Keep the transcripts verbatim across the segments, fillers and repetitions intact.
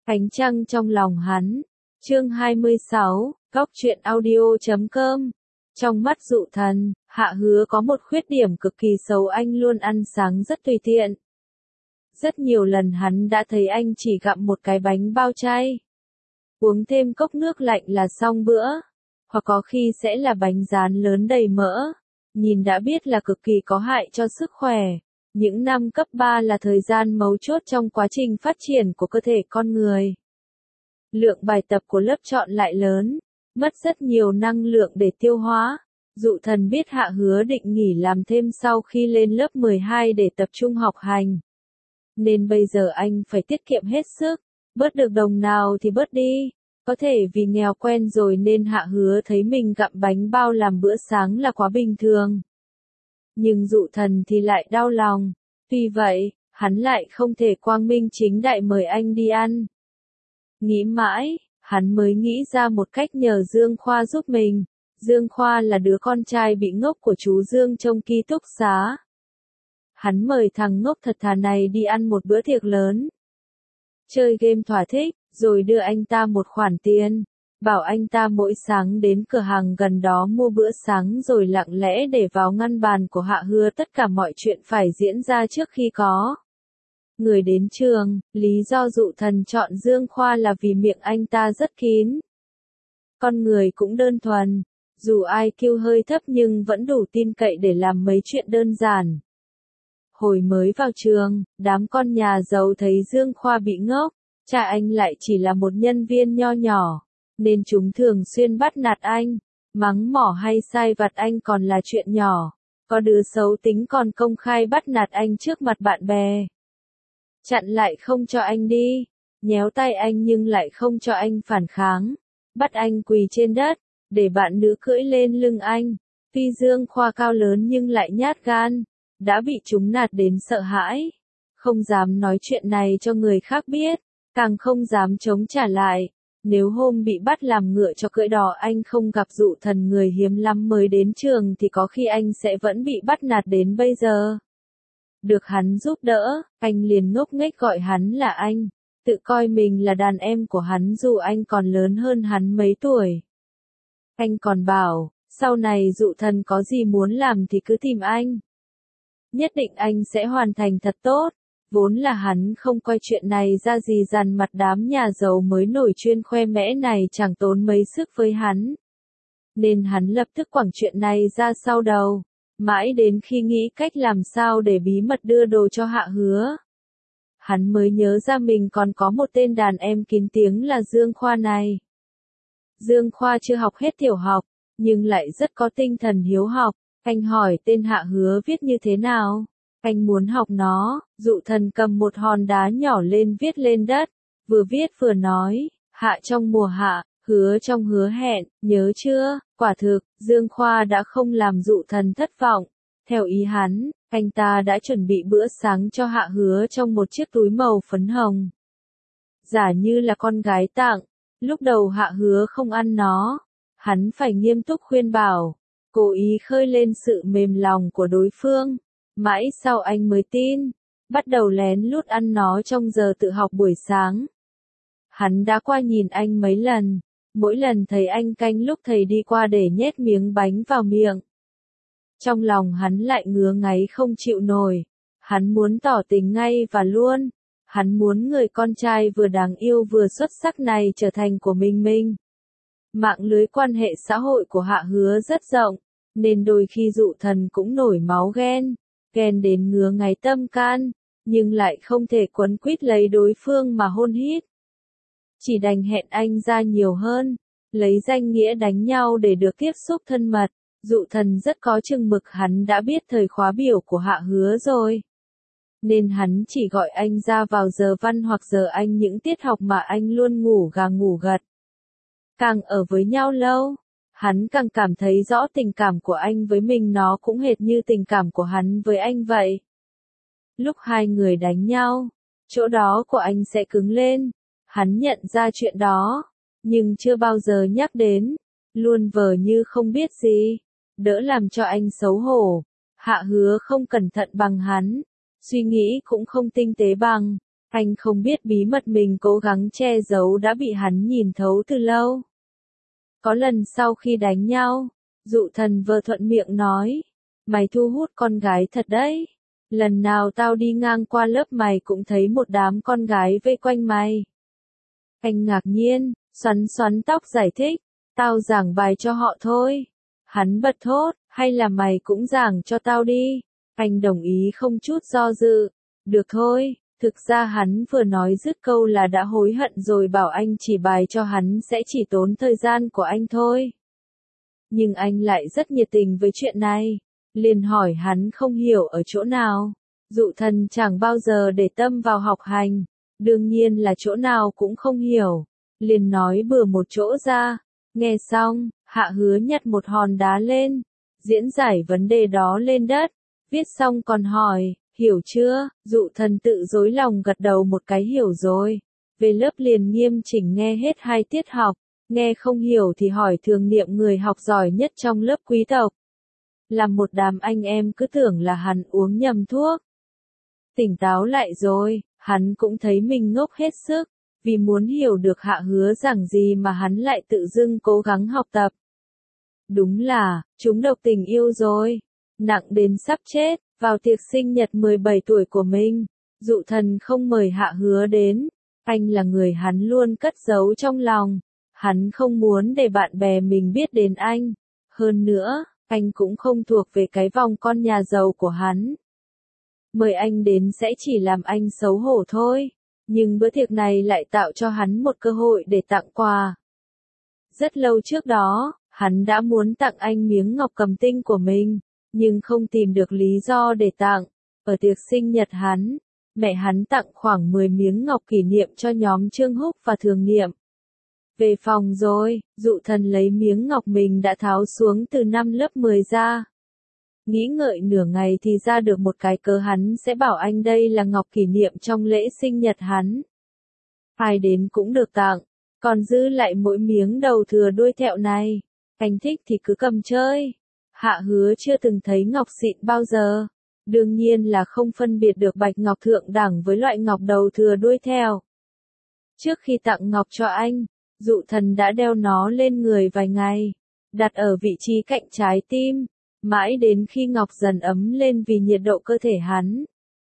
Ánh trăng trong lòng hắn. Chương hai mươi sáu, Góc truyện audio chấm com. Trong mắt Dụ Thần, Hạ Hứa có một khuyết điểm cực kỳ xấu, anh luôn ăn sáng rất tùy tiện. Rất nhiều lần hắn đã thấy anh chỉ gặm một cái bánh bao chay, uống thêm cốc nước lạnh là xong bữa, hoặc có khi sẽ là bánh rán lớn đầy mỡ, nhìn đã biết là cực kỳ có hại cho sức khỏe. Những năm cấp ba là thời gian mấu chốt trong quá trình phát triển của cơ thể con người. Lượng bài tập của lớp chọn lại lớn, mất rất nhiều năng lượng để tiêu hóa. Dụ Thần biết Hạ Hứa định nghỉ làm thêm sau khi lên lớp mười hai để tập trung học hành, nên bây giờ anh phải tiết kiệm hết sức, bớt được đồng nào thì bớt đi. Có thể vì nghèo quen rồi nên Hạ Hứa thấy mình gặm bánh bao làm bữa sáng là quá bình thường. Nhưng Dụ Thần thì lại đau lòng, tuy vậy, hắn lại không thể quang minh chính đại mời anh đi ăn. Nghĩ mãi, hắn mới nghĩ ra một cách nhờ Dương Khoa giúp mình. Dương Khoa là đứa con trai bị ngốc của chú Dương trong ký túc xá. Hắn mời thằng ngốc thật thà này đi ăn một bữa tiệc lớn, chơi game thỏa thích, rồi đưa anh ta một khoản tiền, bảo anh ta mỗi sáng đến cửa hàng gần đó mua bữa sáng rồi lặng lẽ để vào ngăn bàn của Hạ Hứa. Tất cả mọi chuyện phải diễn ra trước khi có người đến trường. Lý do Dụ Thần chọn Dương Khoa là vì miệng anh ta rất kín. Con người cũng đơn thuần, dù i kiu hơi thấp nhưng vẫn đủ tin cậy để làm mấy chuyện đơn giản. Hồi mới vào trường, đám con nhà giàu thấy Dương Khoa bị ngốc, cha anh lại chỉ là một nhân viên nho nhỏ, nên chúng thường xuyên bắt nạt anh, mắng mỏ hay sai vặt anh còn là chuyện nhỏ. Có đứa xấu tính còn công khai bắt nạt anh trước mặt bạn bè, chặn lại không cho anh đi, nhéo tay anh nhưng lại không cho anh phản kháng, bắt anh quỳ trên đất, để bạn nữ cưỡi lên lưng anh. Tuy Dương Khoa cao lớn nhưng lại nhát gan, đã bị chúng nạt đến sợ hãi, không dám nói chuyện này cho người khác biết, càng không dám chống trả lại. Nếu hôm bị bắt làm ngựa cho cưỡi đò anh không gặp Dụ Thần người hiếm lắm mới đến trường thì có khi anh sẽ vẫn bị bắt nạt đến bây giờ. Được hắn giúp đỡ, anh liền ngốc nghếch gọi hắn là anh, tự coi mình là đàn em của hắn dù anh còn lớn hơn hắn mấy tuổi. Anh còn bảo, sau này Dụ Thần có gì muốn làm thì cứ tìm anh, nhất định anh sẽ hoàn thành thật tốt. Vốn là hắn không coi chuyện này ra gì, dằn mặt đám nhà giàu mới nổi chuyên khoe mẽ này chẳng tốn mấy sức với hắn, nên hắn lập tức quẳng chuyện này ra sau đầu. Mãi đến khi nghĩ cách làm sao để bí mật đưa đồ cho Hạ Hứa, hắn mới nhớ ra mình còn có một tên đàn em kín tiếng là Dương Khoa này. Dương Khoa chưa học hết tiểu học, nhưng lại rất có tinh thần hiếu học. Anh hỏi tên Hạ Hứa viết như thế nào, anh muốn học nó. Dụ Thần cầm một hòn đá nhỏ lên viết lên đất, vừa viết vừa nói, hạ trong mùa hạ, hứa trong hứa hẹn, nhớ chưa? Quả thực, Dương Khoa đã không làm Dụ Thần thất vọng. Theo ý hắn, anh ta đã chuẩn bị bữa sáng cho Hạ Hứa trong một chiếc túi màu phấn hồng, giả như là con gái tặng. Lúc đầu Hạ Hứa không ăn nó, hắn phải nghiêm túc khuyên bảo, cố ý khơi lên sự mềm lòng của đối phương. Mãi sau anh mới tin, bắt đầu lén lút ăn nó trong giờ tự học buổi sáng. Hắn đã qua nhìn anh mấy lần, mỗi lần thấy anh canh lúc thầy đi qua để nhét miếng bánh vào miệng, trong lòng hắn lại ngứa ngáy không chịu nổi. Hắn muốn tỏ tình ngay và luôn, hắn muốn người con trai vừa đáng yêu vừa xuất sắc này trở thành của mình mình. Mạng lưới quan hệ xã hội của Hạ Hứa rất rộng, nên đôi khi Dụ Thần cũng nổi máu ghen, ghen đến ngứa ngáy tâm can, nhưng lại không thể quấn quýt lấy đối phương mà hôn hít. Chỉ đành hẹn anh ra nhiều hơn, lấy danh nghĩa đánh nhau để được tiếp xúc thân mật. Dụ Thần rất có chừng mực, hắn đã biết thời khóa biểu của Hạ Hứa rồi, nên hắn chỉ gọi anh ra vào giờ văn hoặc giờ anh những tiết học mà anh luôn ngủ gà ngủ gật. Càng ở với nhau lâu, hắn càng cảm thấy rõ tình cảm của anh với mình nó cũng hệt như tình cảm của hắn với anh vậy. Lúc hai người đánh nhau, chỗ đó của anh sẽ cứng lên. Hắn nhận ra chuyện đó, nhưng chưa bao giờ nhắc đến, luôn vờ như không biết gì, đỡ làm cho anh xấu hổ. Hạ Hứa không cẩn thận bằng hắn, suy nghĩ cũng không tinh tế bằng, Anh không biết bí mật mình cố gắng che giấu đã bị hắn nhìn thấu từ lâu. Có lần sau khi đánh nhau, Dụ Thần vừa thuận miệng nói, mày thu hút con gái thật đấy. Lần nào tao đi ngang qua lớp mày cũng thấy một đám con gái vây quanh mày. Anh ngạc nhiên, xoắn xoắn tóc giải thích, tao giảng bài cho họ thôi. Hắn bật thốt, hay là mày cũng giảng cho tao đi. Anh đồng ý không chút do dự, được thôi. Thực ra hắn vừa nói dứt câu là đã hối hận rồi, bảo anh chỉ bài cho hắn sẽ chỉ tốn thời gian của anh thôi. Nhưng anh lại rất nhiệt tình với chuyện này, liền hỏi hắn không hiểu ở chỗ nào. Dụ Thần chẳng bao giờ để tâm vào học hành, đương nhiên là chỗ nào cũng không hiểu, liền nói bừa một chỗ ra. Nghe xong, Hạ Hứa nhặt một hòn đá lên, diễn giải vấn đề đó lên đất, viết xong còn hỏi, hiểu chưa? Dụ Thần tự dối lòng gật đầu một cái hiểu rồi. Về lớp liền nghiêm chỉnh nghe hết hai tiết học, nghe không hiểu thì hỏi Thường Niệm, người học giỏi nhất trong lớp quý tộc. Làm một đám anh em cứ tưởng là hắn uống nhầm thuốc. Tỉnh táo lại rồi, hắn cũng thấy mình ngốc hết sức, vì muốn hiểu được Hạ Hứa giảng gì mà hắn lại tự dưng cố gắng học tập. Đúng là, chúng độc tình yêu rồi, nặng đến sắp chết. Vào tiệc sinh nhật mười bảy tuổi của mình, Dụ Thần không mời Hạ Hứa đến, anh là người hắn luôn cất giấu trong lòng, hắn không muốn để bạn bè mình biết đến anh, hơn nữa, anh cũng không thuộc về cái vòng con nhà giàu của hắn. Mời anh đến sẽ chỉ làm anh xấu hổ thôi, nhưng bữa tiệc này lại tạo cho hắn một cơ hội để tặng quà. Rất lâu trước đó, hắn đã muốn tặng anh miếng ngọc cầm tinh của mình, nhưng không tìm được lý do để tặng. Ở tiệc sinh nhật hắn, mẹ hắn tặng khoảng mười miếng ngọc kỷ niệm cho nhóm Trương Húc và Thường Niệm. Về phòng rồi, Dụ Thần lấy miếng ngọc mình đã tháo xuống từ năm lớp mười ra. Nghĩ ngợi nửa ngày thì ra được một cái cớ, hắn sẽ bảo anh đây là ngọc kỷ niệm trong lễ sinh nhật hắn. Ai đến cũng được tặng, còn giữ lại mỗi miếng đầu thừa đuôi thẹo này. Anh thích thì cứ cầm chơi. Hạ Hứa chưa từng thấy ngọc xịn bao giờ, đương nhiên là không phân biệt được bạch ngọc thượng đẳng với loại ngọc đầu thừa đuôi thẹo. Trước khi tặng ngọc cho anh, Dụ Thần đã đeo nó lên người vài ngày, đặt ở vị trí cạnh trái tim, mãi đến khi ngọc dần ấm lên vì nhiệt độ cơ thể hắn.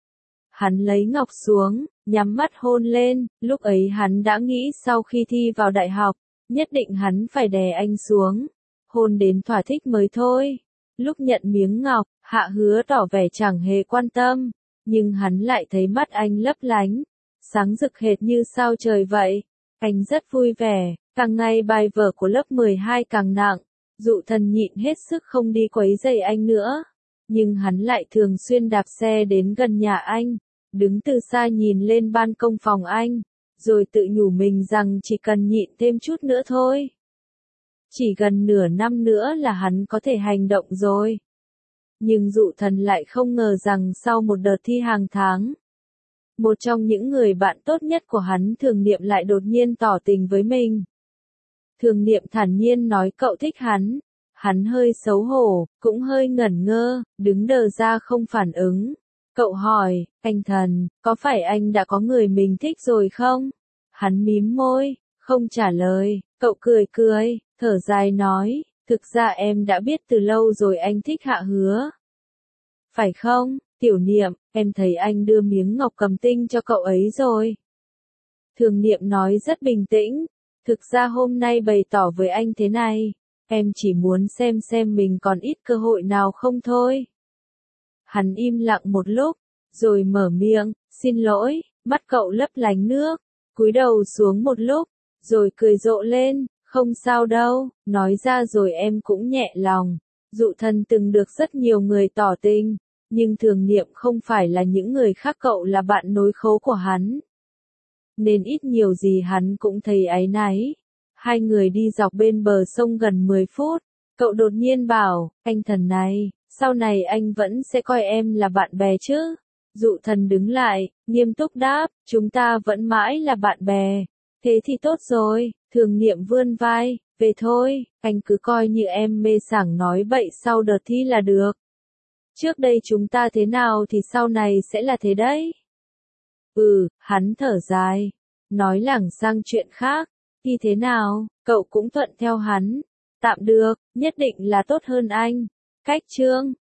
Hắn lấy ngọc xuống, nhắm mắt hôn lên, lúc ấy hắn đã nghĩ sau khi thi vào đại học, nhất định hắn phải đè anh xuống, hôn đến thỏa thích mới thôi. Lúc nhận miếng ngọc, Hạ Hứa tỏ vẻ chẳng hề quan tâm, nhưng hắn lại thấy mắt anh lấp lánh, sáng rực hệt như sao trời vậy. Anh rất vui vẻ, càng ngày bài vở của lớp mười hai càng nặng, Dụ Thần nhịn hết sức không đi quấy rầy anh nữa, nhưng hắn lại thường xuyên đạp xe đến gần nhà anh, đứng từ xa nhìn lên ban công phòng anh, rồi tự nhủ mình rằng chỉ cần nhịn thêm chút nữa thôi. Chỉ gần nửa năm nữa là hắn có thể hành động rồi. Nhưng Dụ Thần lại không ngờ rằng sau một đợt thi hàng tháng, một trong những người bạn tốt nhất của hắn, Thường Niệm, lại đột nhiên tỏ tình với mình. Thường Niệm thản nhiên nói cậu thích hắn. Hắn hơi xấu hổ, cũng hơi ngẩn ngơ, đứng đờ ra không phản ứng. Cậu hỏi, anh Thần, có phải anh đã có người mình thích rồi không? Hắn mím môi, không trả lời. Cậu cười cười, thở dài nói, thực ra em đã biết từ lâu rồi anh thích Hạ Hứa. Phải không, Tiểu Niệm, em thấy anh đưa miếng ngọc cầm tinh cho cậu ấy rồi. Thường Niệm nói rất bình tĩnh, thực ra hôm nay bày tỏ với anh thế này, em chỉ muốn xem xem mình còn ít cơ hội nào không thôi. Hắn im lặng một lúc, rồi mở miệng, xin lỗi, mắt cậu lấp lánh nước, cúi đầu xuống một lúc, rồi cười rộ lên, không sao đâu, nói ra rồi em cũng nhẹ lòng. Dụ Thần từng được rất nhiều người tỏ tình, nhưng Thường Niệm không phải là những người khác, cậu là bạn nối khố của hắn, nên ít nhiều gì hắn cũng thấy áy náy. Hai người đi dọc bên bờ sông gần mười phút, cậu đột nhiên bảo, anh Thần này, sau này anh vẫn sẽ coi em là bạn bè chứ? Dụ Thần đứng lại, nghiêm túc đáp, chúng ta vẫn mãi là bạn bè. Thế thì tốt rồi. Thường Niệm vươn vai, về thôi, anh cứ coi như em mê sảng nói bậy sau đợt thi là được. Trước đây chúng ta thế nào thì sau này sẽ là thế đấy. Ừ, hắn thở dài. Nói lảng sang chuyện khác. Thì thế nào, cậu cũng thuận theo hắn. Tạm được, nhất định là tốt hơn anh. Cách Trương.